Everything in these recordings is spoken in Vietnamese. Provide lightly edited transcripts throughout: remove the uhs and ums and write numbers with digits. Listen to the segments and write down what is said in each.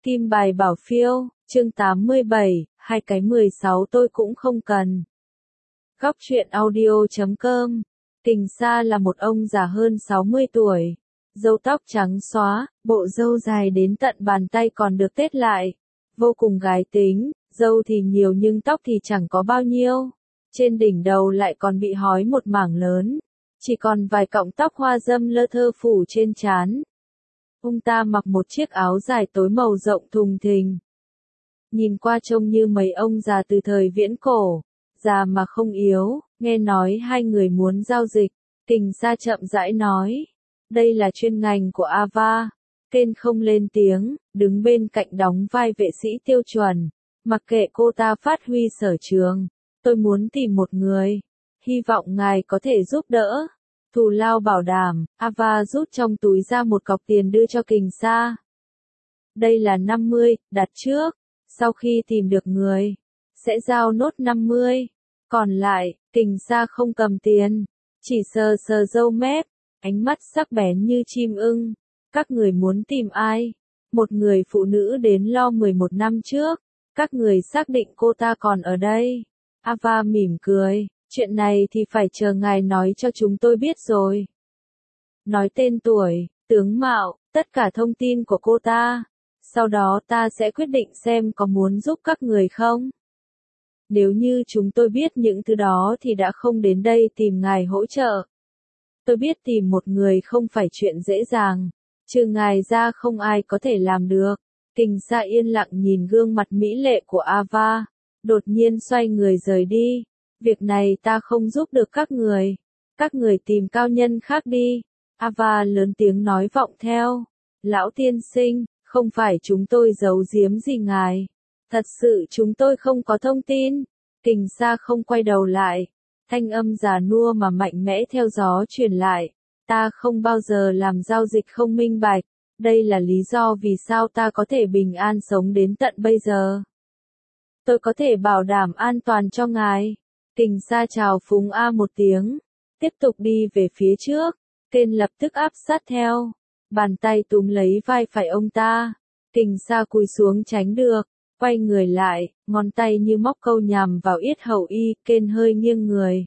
Kim bài bảo phiêu, chương 87, 2cái 16 tôi cũng không cần. Góc truyện audio.com. Kình Sa là một ông già hơn 60 tuổi. Râu tóc trắng xóa, bộ râu dài đến tận bàn tay còn được tết lại. Vô cùng gái tính, râu thì nhiều nhưng tóc thì chẳng có bao nhiêu. Trên đỉnh đầu lại còn bị hói một mảng lớn. Chỉ còn vài cọng tóc hoa dâm lơ thơ phủ trên trán. Ông ta mặc một chiếc áo dài tối màu rộng thùng thình. Nhìn qua trông như mấy ông già từ thời viễn cổ, già mà không yếu, nghe nói hai người muốn giao dịch. Kình Sa chậm rãi nói, đây là chuyên ngành của Ava. Kên không lên tiếng, đứng bên cạnh đóng vai vệ sĩ tiêu chuẩn, mặc kệ cô ta phát huy sở trường. Tôi muốn tìm một người, hy vọng ngài có thể giúp đỡ. Thù lao bảo đảm, Ava rút trong túi ra một cọc tiền đưa cho Kình Sa. Đây là 50, đặt trước, sau khi tìm được người, sẽ giao nốt 50. Còn lại, Kình Sa không cầm tiền, chỉ sờ sờ râu mép, ánh mắt sắc bén như chim ưng. Các người muốn tìm ai? Một người phụ nữ đến lo 11 năm trước, các người xác định cô ta còn ở đây. Ava mỉm cười. Chuyện này thì phải chờ ngài nói cho chúng tôi biết rồi. Nói tên tuổi, tướng mạo, tất cả thông tin của cô ta. Sau đó ta sẽ quyết định xem có muốn giúp các người không. Nếu như chúng tôi biết những thứ đó thì đã không đến đây tìm ngài hỗ trợ. Tôi biết tìm một người không phải chuyện dễ dàng. Trừ ngài ra không ai có thể làm được. Kình Sa yên lặng nhìn gương mặt mỹ lệ của Ava. Đột nhiên xoay người rời đi. Việc này ta không giúp được các người. Các người tìm cao nhân khác đi. Ava lớn tiếng nói vọng theo. Lão tiên sinh, không phải chúng tôi giấu giếm gì ngài. Thật sự chúng tôi không có thông tin. Kình Sa không quay đầu lại. Thanh âm già nua mà mạnh mẽ theo gió truyền lại. Ta không bao giờ làm giao dịch không minh bạch. Đây là lý do vì sao ta có thể bình an sống đến tận bây giờ. Tôi có thể bảo đảm an toàn cho ngài. Kình Sa chào phúng một tiếng, tiếp tục đi về phía trước. Kên lập tức áp sát theo, bàn tay túm lấy vai phải ông ta. Kình Sa cúi xuống tránh được, quay người lại, ngón tay như móc câu nhằm vào yết hầu y. Kên hơi nghiêng người,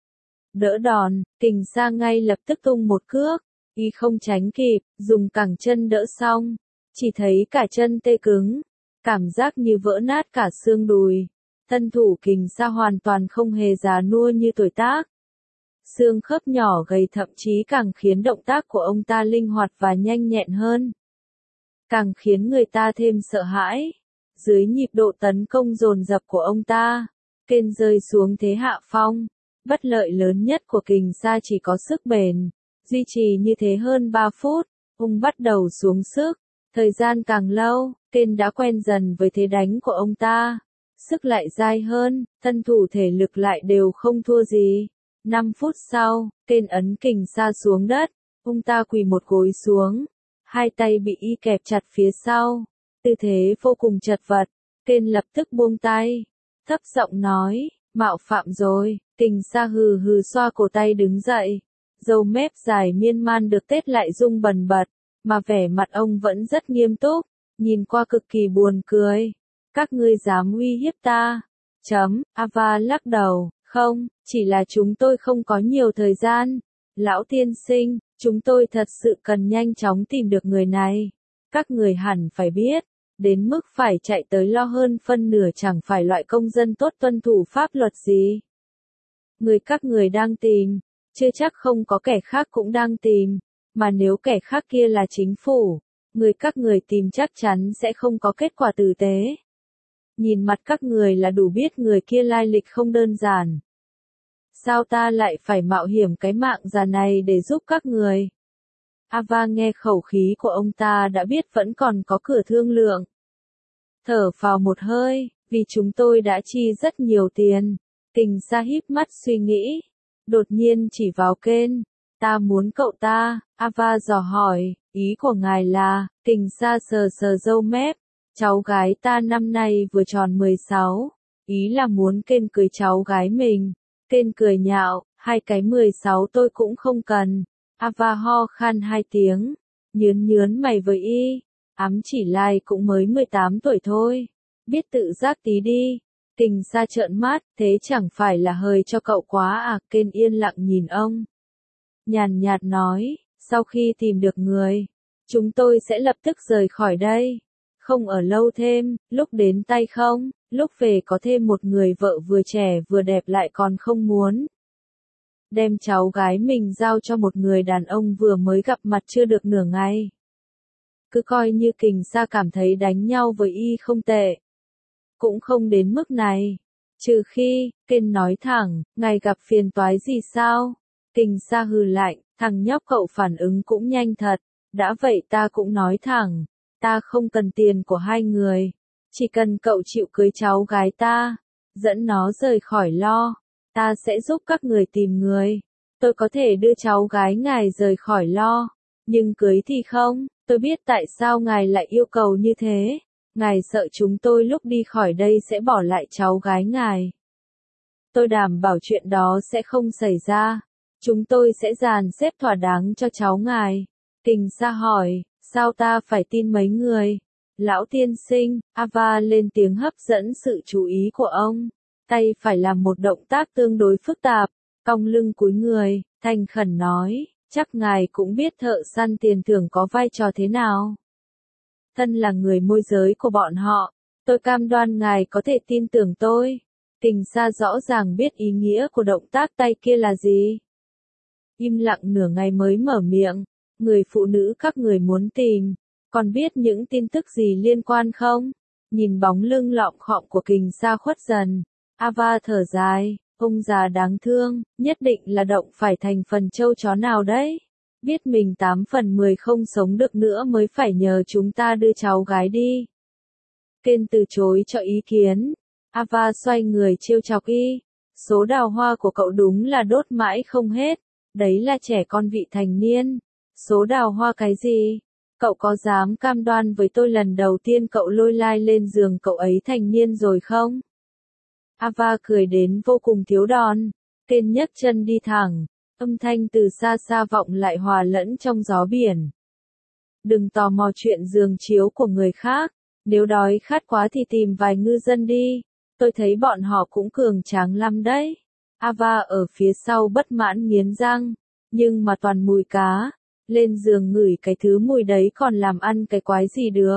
đỡ đòn. Kình Sa ngay lập tức tung một cước, y không tránh kịp, dùng cẳng chân đỡ xong, chỉ thấy cả chân tê cứng, cảm giác như vỡ nát cả xương đùi. Thân thủ Kình Sa hoàn toàn không hề già nua như tuổi tác. Xương khớp nhỏ gầy thậm chí càng khiến động tác của ông ta linh hoạt và nhanh nhẹn hơn. Càng khiến người ta thêm sợ hãi. Dưới nhịp độ tấn công dồn dập của ông ta, Kên rơi xuống thế hạ phong. Bất lợi lớn nhất của Kình Sa chỉ có sức bền. Duy trì như thế hơn 3 phút, ông bắt đầu xuống sức. Thời gian càng lâu, Kên đã quen dần với thế đánh của ông ta. Sức lại dai hơn, thân thủ thể lực lại đều không thua gì. 5 phút sau, Kên ấn Kình Sa xuống đất, ông ta quỳ một gối xuống, hai tay bị y kẹp chặt phía sau, tư thế vô cùng chật vật. Kên lập tức buông tay, thấp giọng nói, mạo phạm rồi. Kình Sa hừ hừ xoa cổ tay đứng dậy, râu mép dài miên man được tết lại rung bần bật, mà vẻ mặt ông vẫn rất nghiêm túc, nhìn qua cực kỳ buồn cười. Các ngươi dám uy hiếp ta? Ava lắc đầu, không, chỉ là chúng tôi không có nhiều thời gian. Lão tiên sinh, chúng tôi thật sự cần nhanh chóng tìm được người này. Các người hẳn phải biết, đến mức phải chạy tới lo hơn phân nửa chẳng phải loại công dân tốt tuân thủ pháp luật gì. Người các người đang tìm, chưa chắc không có kẻ khác cũng đang tìm, mà nếu kẻ khác kia là chính phủ, người các người tìm chắc chắn sẽ không có kết quả tử tế. Nhìn mặt các người là đủ biết người kia lai lịch không đơn giản. Sao ta lại phải mạo hiểm cái mạng già này để giúp các người? Ava nghe khẩu khí của ông ta đã biết vẫn còn có cửa thương lượng. Thở phào một hơi, vì chúng tôi đã chi rất nhiều tiền. Kình Sa híp mắt suy nghĩ, đột nhiên chỉ vào Kên. Ta muốn cậu ta. Ava dò hỏi, ý của ngài là? Kình Sa sờ sờ râu mép. Cháu gái ta năm nay vừa tròn 16, ý là muốn Kên cưới cháu gái mình. Kên cười nhạo, 2cái 16 tôi cũng không cần. Ava ho khan 2 tiếng, nhớn nhớn mày với y. Ám chỉ Lai cũng mới 18 tuổi thôi. Biết tự giác tí đi. Kình Sa trợn mắt, thế chẳng phải là hời cho cậu quá à? Kên yên lặng nhìn ông. Nhàn nhạt nói, sau khi tìm được người, chúng tôi sẽ lập tức rời khỏi đây. Không ở lâu thêm, lúc đến tay không, lúc về có thêm một người vợ vừa trẻ vừa đẹp lại còn không muốn. Đem cháu gái mình giao cho một người đàn ông vừa mới gặp mặt chưa được nửa ngày. Cứ coi như Kình Sa cảm thấy đánh nhau với y không tệ. Cũng không đến mức này. Trừ khi, Kên nói thẳng, ngài gặp phiền toái gì sao? Kình Sa hừ lạnh, thằng nhóc cậu phản ứng cũng nhanh thật. Đã vậy ta cũng nói thẳng, ta không cần tiền của hai người. Chỉ cần cậu chịu cưới cháu gái ta, dẫn nó rời khỏi lo. Ta sẽ giúp các người tìm người. Tôi có thể đưa cháu gái ngài rời khỏi lo. Nhưng cưới thì không, tôi biết tại sao ngài lại yêu cầu như thế. Ngài sợ chúng tôi lúc đi khỏi đây sẽ bỏ lại cháu gái ngài. Tôi đảm bảo chuyện đó sẽ không xảy ra. Chúng tôi sẽ dàn xếp thỏa đáng cho cháu ngài. Kình Sa hỏi, sao ta phải tin mấy người? Lão tiên sinh, Ava lên tiếng hấp dẫn sự chú ý của ông. Tay phải làm một động tác tương đối phức tạp, cong lưng cúi người, thành khẩn nói, chắc ngài cũng biết thợ săn tiền thưởng có vai trò thế nào. Thân là người môi giới của bọn họ, tôi cam đoan ngài có thể tin tưởng tôi. Kình Sa rõ ràng biết ý nghĩa của động tác tay kia là gì. Im lặng nửa ngày mới mở miệng, người phụ nữ các người muốn tìm, còn biết những tin tức gì liên quan không? Nhìn bóng lưng lọm khọm của Kình Sa khuất dần, Ava thở dài, ông già đáng thương, nhất định là động phải thành phần trâu chó nào đấy. Biết mình 8 phần 10 không sống được nữa mới phải nhờ chúng ta đưa cháu gái đi. Kên từ chối cho ý kiến. Ava xoay người trêu chọc y. Số đào hoa của cậu đúng là đốt mãi không hết. Đấy là trẻ con vị thành niên. Số đào hoa cái gì? Cậu có dám cam đoan với tôi lần đầu tiên cậu lôi Lai lên giường cậu ấy thành niên rồi không? Ava cười đến vô cùng thiếu đòn. Kên nhấc chân đi thẳng. Âm thanh từ xa xa vọng lại hòa lẫn trong gió biển. Đừng tò mò chuyện giường chiếu của người khác. Nếu đói khát quá thì tìm vài ngư dân đi. Tôi thấy bọn họ cũng cường tráng lắm đấy. Ava ở phía sau bất mãn nghiến răng. Nhưng mà toàn mùi cá. Lên giường ngửi cái thứ mùi đấy còn làm ăn cái quái gì được.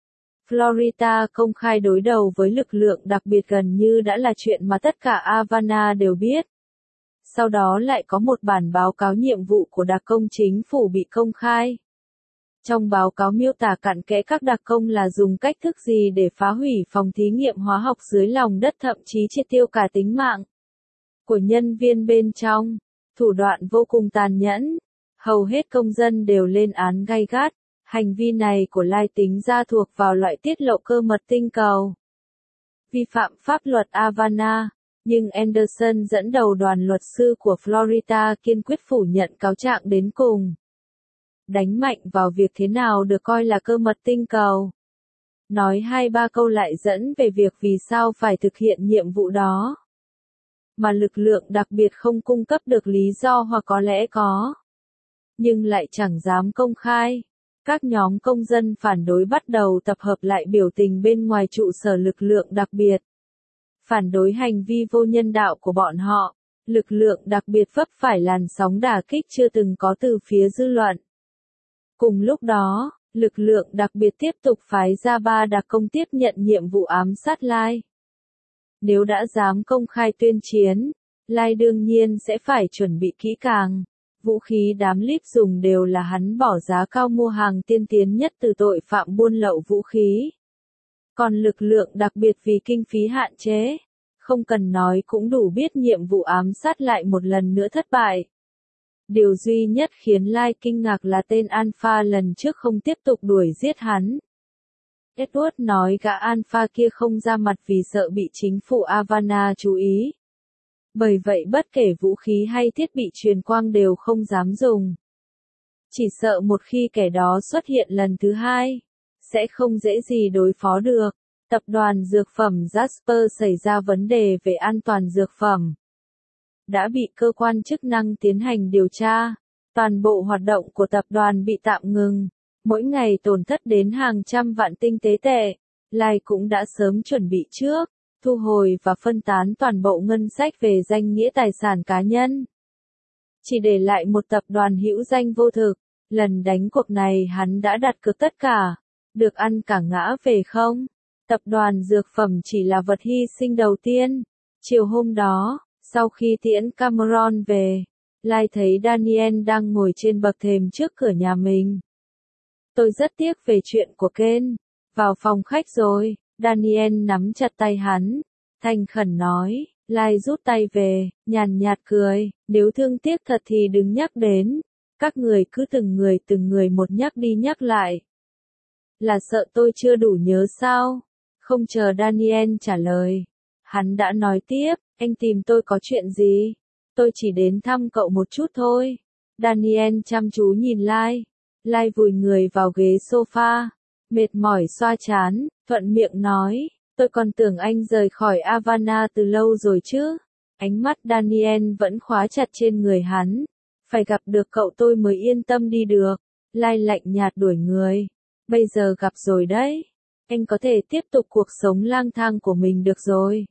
Florida công khai đối đầu với lực lượng đặc biệt gần như đã là chuyện mà tất cả Havana đều biết. Sau đó lại có một bản báo cáo nhiệm vụ của đặc công chính phủ bị công khai. Trong báo cáo miêu tả cặn kẽ các đặc công là dùng cách thức gì để phá hủy phòng thí nghiệm hóa học dưới lòng đất, thậm chí triệt tiêu cả tính mạng của nhân viên bên trong. Thủ đoạn vô cùng tàn nhẫn. Hầu hết công dân đều lên án gay gắt. Hành vi này của Lai tính ra thuộc vào loại tiết lộ cơ mật tinh cầu. Vi phạm pháp luật Havana. Nhưng Anderson dẫn đầu đoàn luật sư của Florida kiên quyết phủ nhận cáo trạng đến cùng. Đánh mạnh vào việc thế nào được coi là cơ mật tinh cầu. Nói 2-3 câu lại dẫn về việc vì sao phải thực hiện nhiệm vụ đó. Mà lực lượng đặc biệt không cung cấp được lý do hoặc có lẽ có. Nhưng lại chẳng dám công khai. Các nhóm công dân phản đối bắt đầu tập hợp lại biểu tình bên ngoài trụ sở lực lượng đặc biệt. Phản đối hành vi vô nhân đạo của bọn họ, lực lượng đặc biệt vấp phải làn sóng đả kích chưa từng có từ phía dư luận. Cùng lúc đó, lực lượng đặc biệt tiếp tục phái ra 3 đặc công tiếp nhận nhiệm vụ ám sát Lai. Nếu đã dám công khai tuyên chiến, Lai đương nhiên sẽ phải chuẩn bị kỹ càng. Vũ khí đám líp dùng đều là hắn bỏ giá cao mua hàng tiên tiến nhất từ tội phạm buôn lậu vũ khí. Còn lực lượng đặc biệt vì kinh phí hạn chế, không cần nói cũng đủ biết nhiệm vụ ám sát lại một lần nữa thất bại. Điều duy nhất khiến Lai kinh ngạc là tên Alpha lần trước không tiếp tục đuổi giết hắn. Edward nói gã Alpha kia không ra mặt vì sợ bị chính phủ Havana chú ý. Bởi vậy bất kể vũ khí hay thiết bị truyền quang đều không dám dùng. Chỉ sợ một khi kẻ đó xuất hiện lần thứ hai, sẽ không dễ gì đối phó được. Tập đoàn dược phẩm Jasper xảy ra vấn đề về an toàn dược phẩm. Đã bị cơ quan chức năng tiến hành điều tra. Toàn bộ hoạt động của tập đoàn bị tạm ngừng. mỗi ngày tổn thất đến hàng trăm vạn tinh tế tệ. Lai cũng đã sớm chuẩn bị trước, thu hồi và phân tán toàn bộ ngân sách về danh nghĩa tài sản cá nhân. Chỉ để lại một tập đoàn hữu danh vô thực, lần đánh cuộc này hắn đã đặt cược tất cả, được ăn cả ngã về không? Tập đoàn dược phẩm chỉ là vật hy sinh đầu tiên. Chiều hôm đó, sau khi tiễn Cameron về, Lai thấy Daniel đang ngồi trên bậc thềm trước cửa nhà mình. Tôi rất tiếc về chuyện của Ken. Vào phòng khách rồi, Daniel nắm chặt tay hắn, thành khẩn nói. Lai rút tay về, nhàn nhạt cười, nếu thương tiếc thật thì đừng nhắc đến. Các người cứ từng người một nhắc đi nhắc lại. Là sợ tôi chưa đủ nhớ sao? Không chờ Daniel trả lời, hắn đã nói tiếp, anh tìm tôi có chuyện gì? Tôi chỉ đến thăm cậu một chút thôi. Daniel chăm chú nhìn Lai. Lai vùi người vào ghế sofa, mệt mỏi xoa trán, thuận miệng nói, tôi còn tưởng anh rời khỏi Havana từ lâu rồi chứ. Ánh mắt Daniel vẫn khóa chặt trên người hắn. Phải gặp được cậu tôi mới yên tâm đi được. Lai lạnh nhạt đuổi người. Bây giờ gặp rồi đấy. Anh có thể tiếp tục cuộc sống lang thang của mình được rồi.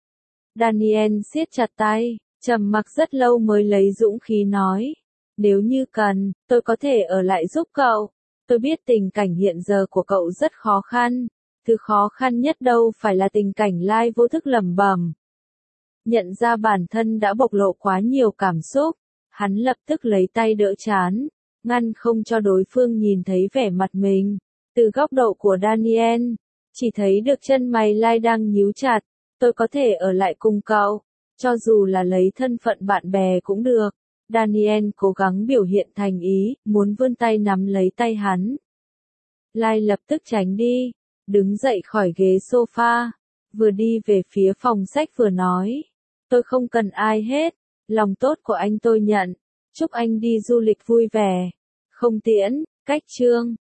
Daniel siết chặt tay, trầm mặc rất lâu mới lấy dũng khí nói. Nếu như cần, tôi có thể ở lại giúp cậu. Tôi biết tình cảnh hiện giờ của cậu rất khó khăn. Thứ khó khăn nhất đâu phải là tình cảnh Lai vô thức lẩm bẩm. Nhận ra bản thân đã bộc lộ quá nhiều cảm xúc, hắn lập tức lấy tay đỡ trán, ngăn không cho đối phương nhìn thấy vẻ mặt mình. Từ góc độ của Daniel, chỉ thấy được chân mày Lai đang nhíu chặt. Tôi có thể ở lại cùng cậu, cho dù là lấy thân phận bạn bè cũng được. Daniel cố gắng biểu hiện thành ý, muốn vươn tay nắm lấy tay hắn. Lai lập tức tránh đi, đứng dậy khỏi ghế sofa, vừa đi về phía phòng sách vừa nói. Tôi không cần ai hết, lòng tốt của anh tôi nhận, chúc anh đi du lịch vui vẻ. Không tiễn, cách chương.